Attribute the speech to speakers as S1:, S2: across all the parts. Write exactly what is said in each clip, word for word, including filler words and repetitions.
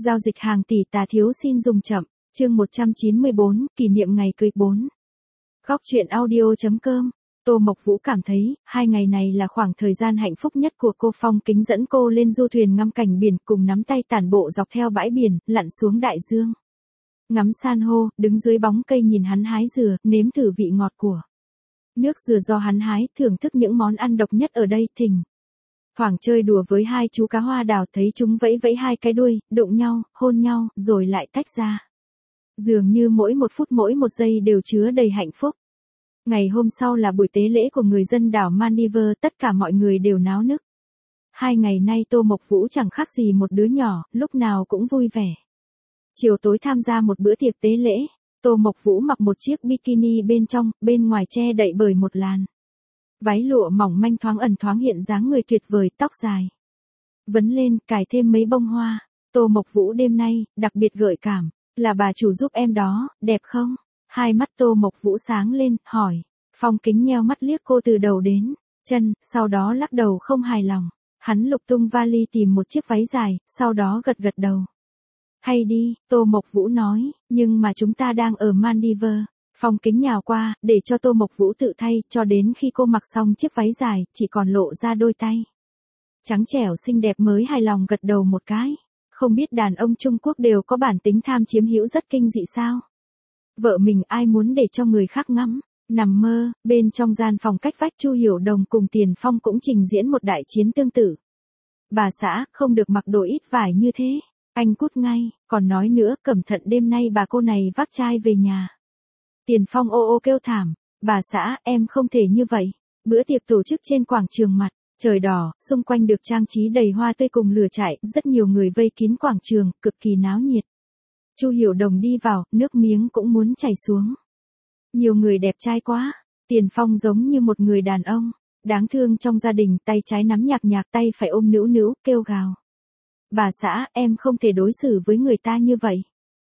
S1: Giao dịch hàng tỷ tà thiếu xin dùng chậm, chương một trăm chín mươi bốn, kỷ niệm ngày cưới bốn. Góc truyện audio.com. Tô Mộc Vũ cảm thấy, hai ngày này là khoảng thời gian hạnh phúc nhất của cô. Phong Kính dẫn cô lên du thuyền ngắm cảnh biển, cùng nắm tay tản bộ dọc theo bãi biển, lặn xuống đại dương. Ngắm san hô, đứng dưới bóng cây nhìn hắn hái dừa, nếm thử vị ngọt của nước dừa do hắn hái, thưởng thức những món ăn độc nhất ở đây. Thỉnh thoảng chơi đùa với hai chú cá hoa đào, thấy chúng vẫy vẫy hai cái đuôi, đụng nhau, hôn nhau, rồi lại tách ra. Dường như mỗi một phút mỗi một giây đều chứa đầy hạnh phúc. Ngày hôm sau là buổi tế lễ của người dân đảo Maldives, tất cả mọi người đều náo nức. Hai ngày nay Tô Mộc Vũ chẳng khác gì một đứa nhỏ, lúc nào cũng vui vẻ. Chiều tối tham gia một bữa tiệc tế lễ, Tô Mộc Vũ mặc một chiếc bikini bên trong, bên ngoài che đậy bởi một làn váy lụa mỏng manh thoáng ẩn thoáng hiện dáng người tuyệt vời, tóc dài vấn lên, cài thêm mấy bông hoa. Tô Mộc Vũ đêm nay đặc biệt gợi cảm, là bà chủ giúp em đó, đẹp không? Hai mắt Tô Mộc Vũ sáng lên, hỏi. Phong Kính nheo mắt liếc cô từ đầu đến chân, sau đó lắc đầu không hài lòng. Hắn lục tung vali tìm một chiếc váy dài, sau đó gật gật đầu. Hay đi, Tô Mộc Vũ nói, nhưng mà chúng ta đang ở Maldives. Phong Kính nhào qua, để cho Tô Mộc Vũ tự thay, cho đến khi cô mặc xong chiếc váy dài, chỉ còn lộ ra đôi tay trắng trẻo xinh đẹp mới hài lòng gật đầu một cái. Không biết đàn ông Trung Quốc đều có bản tính tham chiếm hữu rất kinh dị sao? Vợ mình ai muốn để cho người khác ngắm? Nằm mơ. Bên trong gian phòng cách vách, Chu Hiểu Đồng cùng Tiền Phong cũng trình diễn một đại chiến tương tự. Bà xã, không được mặc đồ ít vải như thế. Anh cút ngay, còn nói nữa, cẩn thận đêm nay bà cô này vác chai về nhà. Tiền Phong ô ô kêu thảm. Bà xã, em không thể như vậy. Bữa tiệc tổ chức trên quảng trường mặt trời đỏ, xung quanh được trang trí đầy hoa tươi cùng lửa trại, rất nhiều người vây kín quảng trường, cực kỳ náo nhiệt. Chu Hiểu Đồng đi vào, nước miếng cũng muốn chảy xuống. Nhiều người đẹp trai quá. Tiền Phong giống như một người đàn ông đáng thương trong gia đình, tay trái nắm nhạc nhạc, tay phải ôm nữu nữu, kêu gào. Bà xã, em không thể đối xử với người ta như vậy.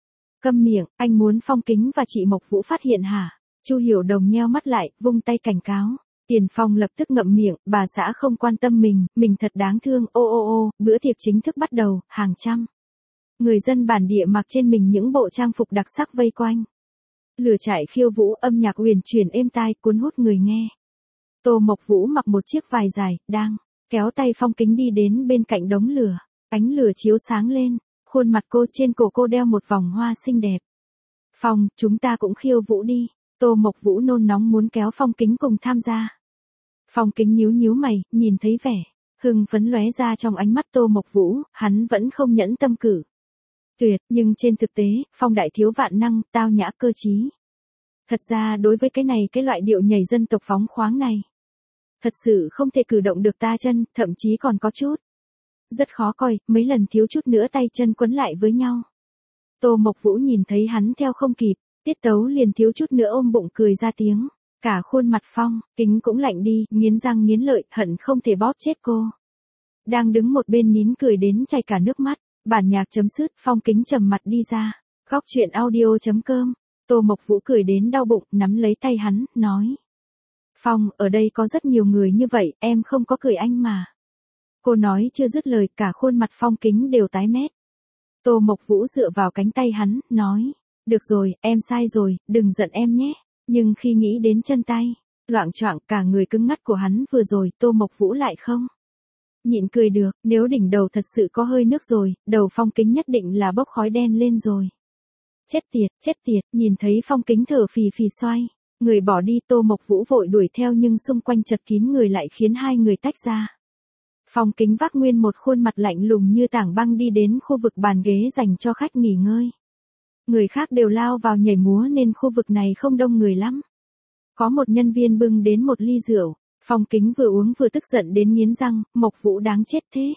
S1: Câm miệng, anh muốn Phong Kính và chị Mộc Vũ phát hiện hả? Chu Hiểu Đồng nheo mắt lại, vung tay cảnh cáo. Tiền Phong lập tức ngậm miệng, bà xã không quan tâm mình, mình thật đáng thương. Ô ô ô, bữa tiệc chính thức bắt đầu, hàng trăm người dân bản địa mặc trên mình những bộ trang phục đặc sắc vây quanh. Lửa trại khiêu vũ, âm nhạc huyền chuyển êm tai, cuốn hút người nghe. Tô Mộc Vũ mặc một chiếc vải dài, đang kéo tay Phong Kính đi đến bên cạnh đống lửa. Ánh lửa chiếu sáng lên, khuôn mặt cô, trên cổ cô đeo một vòng hoa xinh đẹp. Phong, chúng ta cũng khiêu vũ đi. Tô Mộc Vũ nôn nóng muốn kéo Phong Kính cùng tham gia. Phong Kính nhíu nhíu mày, nhìn thấy vẻ hưng phấn lóe ra trong ánh mắt Tô Mộc Vũ, hắn vẫn không nhẫn tâm cử tuyệt, nhưng trên thực tế, Phong đại thiếu vạn năng, tao nhã cơ trí. Thật ra đối với cái này, cái loại điệu nhảy dân tộc phóng khoáng này, thật sự không thể cử động được ta chân, thậm chí còn có chút rất khó coi, mấy lần thiếu chút nữa tay chân quấn lại với nhau. Tô Mộc Vũ nhìn thấy hắn theo không kịp, tiết tấu liền thiếu chút nữa ôm bụng cười ra tiếng. Cả khuôn mặt Phong Kính cũng lạnh đi, nghiến răng nghiến lợi, hận không thể bóp chết cô. Đang đứng một bên nín cười đến chảy cả nước mắt. Bản nhạc chấm sứt, Phong Kính trầm mặt đi ra. Góc truyện audio.com. Tô Mộc Vũ cười đến đau bụng, nắm lấy tay hắn, nói. Phong, ở đây có rất nhiều người như vậy, em không có cười anh mà. Cô nói chưa dứt lời, cả khuôn mặt Phong Kính đều tái mét. Tô Mộc Vũ dựa vào cánh tay hắn, nói. Được rồi, em sai rồi, đừng giận em nhé. Nhưng khi nghĩ đến chân tay loạng choạng, cả người cứng ngắc của hắn vừa rồi, Tô Mộc Vũ lại không nhịn cười được. Nếu đỉnh đầu thật sự có hơi nước rồi, đầu Phong Kính nhất định là bốc khói đen lên rồi. Chết tiệt, chết tiệt, nhìn thấy Phong Kính thở phì phì xoay người bỏ đi, Tô Mộc Vũ vội đuổi theo, nhưng xung quanh chật kín người lại khiến hai người tách ra. Phong Kính vác nguyên một khuôn mặt lạnh lùng như tảng băng đi đến khu vực bàn ghế dành cho khách nghỉ ngơi. Người khác đều lao vào nhảy múa nên khu vực này không đông người lắm. Có một nhân viên bưng đến một ly rượu. Phong Kính vừa uống vừa tức giận đến nghiến răng, Mộc Vũ đáng chết thế.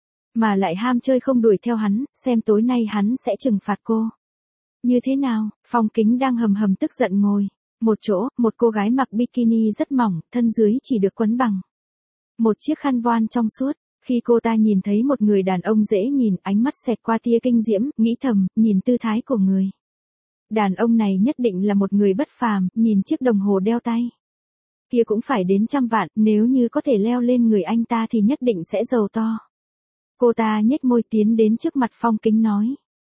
S1: Mà lại ham chơi không đuổi theo hắn, xem tối nay hắn sẽ trừng phạt cô như thế nào. Phong Kính đang hầm hầm tức giận ngồi một chỗ, một cô gái mặc bikini rất mỏng, thân dưới chỉ được quấn bằng một chiếc khăn voan trong suốt. Khi cô ta nhìn thấy một người đàn ông dễ nhìn, ánh mắt xẹt qua tia kinh diễm, nghĩ thầm, nhìn tư thái của người đàn ông này nhất định là một người bất phàm, nhìn chiếc đồng hồ đeo tay kia cũng phải đến trăm vạn, nếu như có thể leo lên người anh ta thì nhất định sẽ giàu to. Cô ta nhếch môi tiến đến trước mặt Phong Kính nói.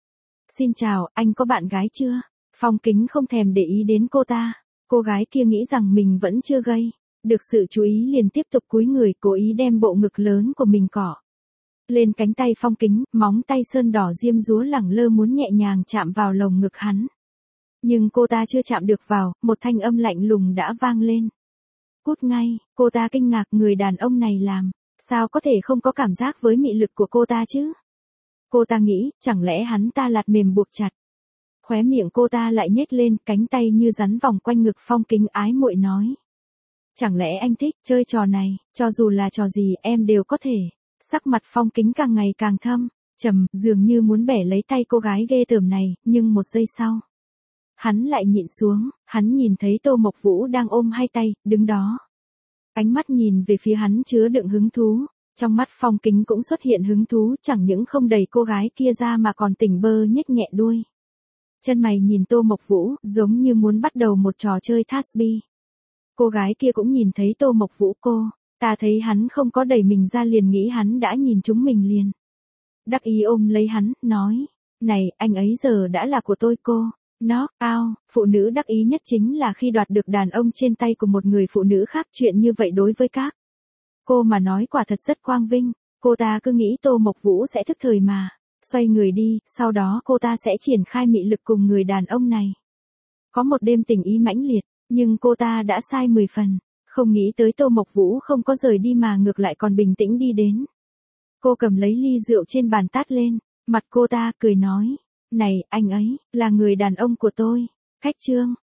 S1: Xin chào, anh có bạn gái chưa? Phong Kính không thèm để ý đến cô ta. Cô gái kia nghĩ rằng mình vẫn chưa gây được sự chú ý liền tiếp tục cúi người cố ý đem bộ ngực lớn của mình cọ lên cánh tay Phong Kính, móng tay sơn đỏ diêm dúa lẳng lơ muốn nhẹ nhàng chạm vào lồng ngực hắn. Nhưng cô ta chưa chạm được vào, một thanh âm lạnh lùng đã vang lên. Cút ngay, cô ta kinh ngạc người đàn ông này làm, sao có thể không có cảm giác với mị lực của cô ta chứ? Cô ta nghĩ, chẳng lẽ hắn ta lạt mềm buộc chặt. Khóe miệng cô ta lại nhếch lên, cánh tay như rắn vòng quanh ngực Phong Kính ái muội nói. Chẳng lẽ anh thích chơi trò này, cho dù là trò gì em đều có thể. Sắc mặt Phong Kính càng ngày càng thâm, trầm, dường như muốn bẻ lấy tay cô gái ghê tởm này, nhưng một giây sau. Hắn lại nhịn xuống, hắn nhìn thấy Tô Mộc Vũ đang ôm hai tay, đứng đó. Ánh mắt nhìn về phía hắn chứa đựng hứng thú, trong mắt Phong Kính cũng xuất hiện hứng thú chẳng những không đẩy cô gái kia ra mà còn tỉnh bơ nhếch nhẹ đuôi. Chân mày nhìn Tô Mộc Vũ, giống như muốn bắt đầu một trò chơi Tasbih. Cô gái kia cũng nhìn thấy Tô Mộc Vũ cô, ta thấy hắn không có đẩy mình ra liền nghĩ hắn đã nhìn chúng mình liền. Đắc ý ôm lấy hắn, nói, này, anh ấy giờ đã là của tôi cô. Nó, ao, phụ nữ đắc ý nhất chính là khi đoạt được đàn ông trên tay của một người phụ nữ khác chuyện như vậy đối với các cô mà nói quả thật rất quang vinh, cô ta cứ nghĩ Tô Mộc Vũ sẽ thức thời mà, xoay người đi, sau đó cô ta sẽ triển khai mị lực cùng người đàn ông này. Có một đêm tình ý mãnh liệt, nhưng cô ta đã sai mười phần, không nghĩ tới Tô Mộc Vũ không có rời đi mà ngược lại còn bình tĩnh đi đến. Cô cầm lấy ly rượu trên bàn tát lên, mặt cô ta cười nói. Này, anh ấy, là người đàn ông của tôi. Khách trương,